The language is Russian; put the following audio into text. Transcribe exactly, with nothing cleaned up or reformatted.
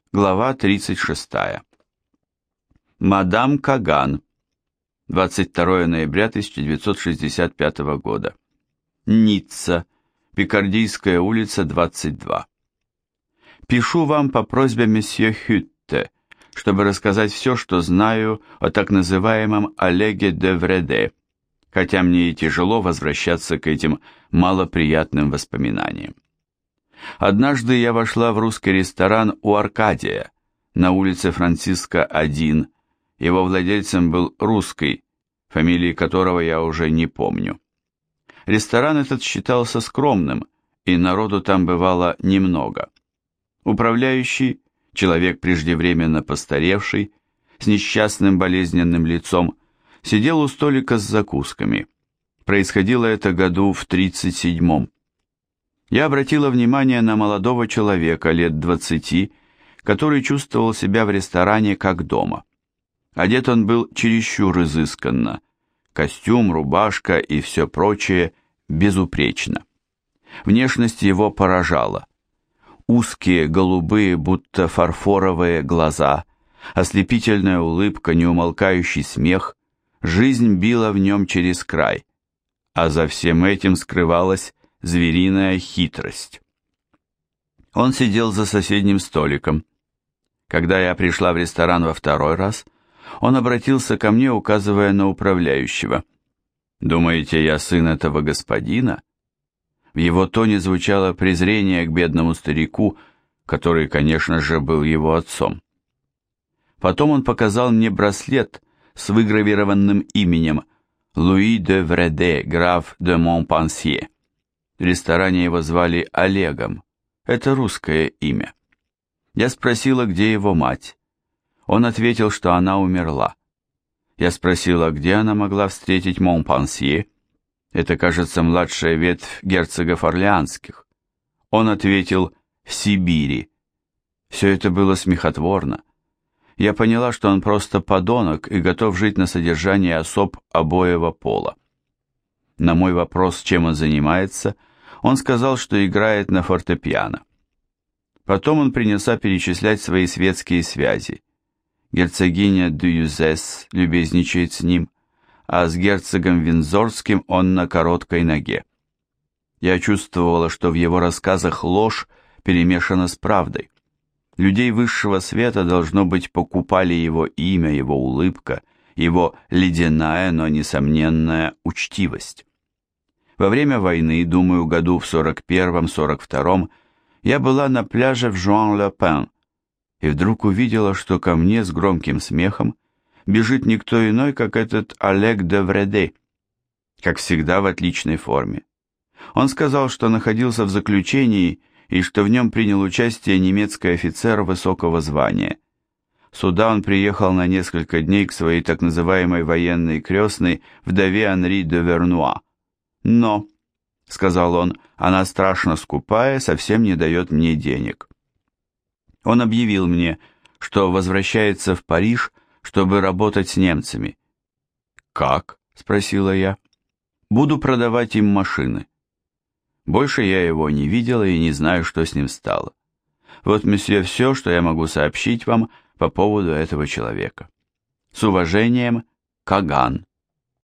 Глава тридцать шесть. Мадам Каган. двадцать второе ноября тысяча девятьсот шестьдесят пятого года. Ницца. Пикардийская улица, двадцать два. Пишу вам по просьбе месье Хютте, чтобы рассказать все, что знаю о так называемом Олеге де Вреде, хотя мне и тяжело возвращаться к этим малоприятным воспоминаниям. Однажды я вошла в русский ресторан у Аркадия на улице Франциска один. Его владельцем был русский, фамилии которого я уже не помню. Ресторан этот считался скромным, и народу там бывало немного. Управляющий, человек преждевременно постаревший, с несчастным болезненным лицом, сидел у столика с закусками. Происходило это году в тридцать седьмом. Я обратила внимание на молодого человека лет двадцати, который чувствовал себя в ресторане как дома. Одет он был чересчур изысканно. Костюм, рубашка и все прочее безупречно. Внешность его поражала. Узкие, голубые, будто фарфоровые глаза, ослепительная улыбка, неумолкающий смех, жизнь била в нем через край, а за всем этим скрывалась звериная хитрость. Он сидел за соседним столиком. Когда я пришла в ресторан во второй раз, он обратился ко мне, указывая на управляющего. «Думаете, я сын этого господина?» В его тоне звучало презрение к бедному старику, который, конечно же, был его отцом. Потом он показал мне браслет с выгравированным именем Луи де Вреде, граф де Монпансье. В ресторане его звали Олегом. Это русское имя. Я спросила, где его мать. Он ответил, что она умерла. Я спросила, где она могла встретить Монпансье. Это, кажется, младшая ветвь герцогов Орлеанских. Он ответил, в Сибири. Все это было смехотворно. Я поняла, что он просто подонок и готов жить на содержании особ обоего пола. На мой вопрос, чем он занимается, он сказал, что играет на фортепиано. Потом он принялся перечислять свои светские связи. Герцогиня Д'Юзес любезничает с ним, а с герцогом Виндзорским он на короткой ноге. Я чувствовала, что в его рассказах ложь перемешана с правдой. Людей высшего света, должно быть, покупали его имя, его улыбка, его ледяная, но несомненная учтивость. Во время войны, думаю, году в сорок первом — сорок втором, я была на пляже в Жуан-Ле-Пен, и вдруг увидела, что ко мне с громким смехом бежит никто иной, как этот Олег де Вреде, как всегда в отличной форме. Он сказал, что находился в заключении и что в нем принял участие немецкий офицер высокого звания. Сюда он приехал на несколько дней к своей так называемой военной крестной, вдове Анри де Вернуа. «Но», — сказал он, — «она страшно скупая, совсем не дает мне денег». Он объявил мне, что возвращается в Париж, чтобы работать с немцами. «Как?» — спросила я. «Буду продавать им машины». Больше я его не видела и не знаю, что с ним стало. Вот, месье, все, что я могу сообщить вам по поводу этого человека. С уважением, Каган.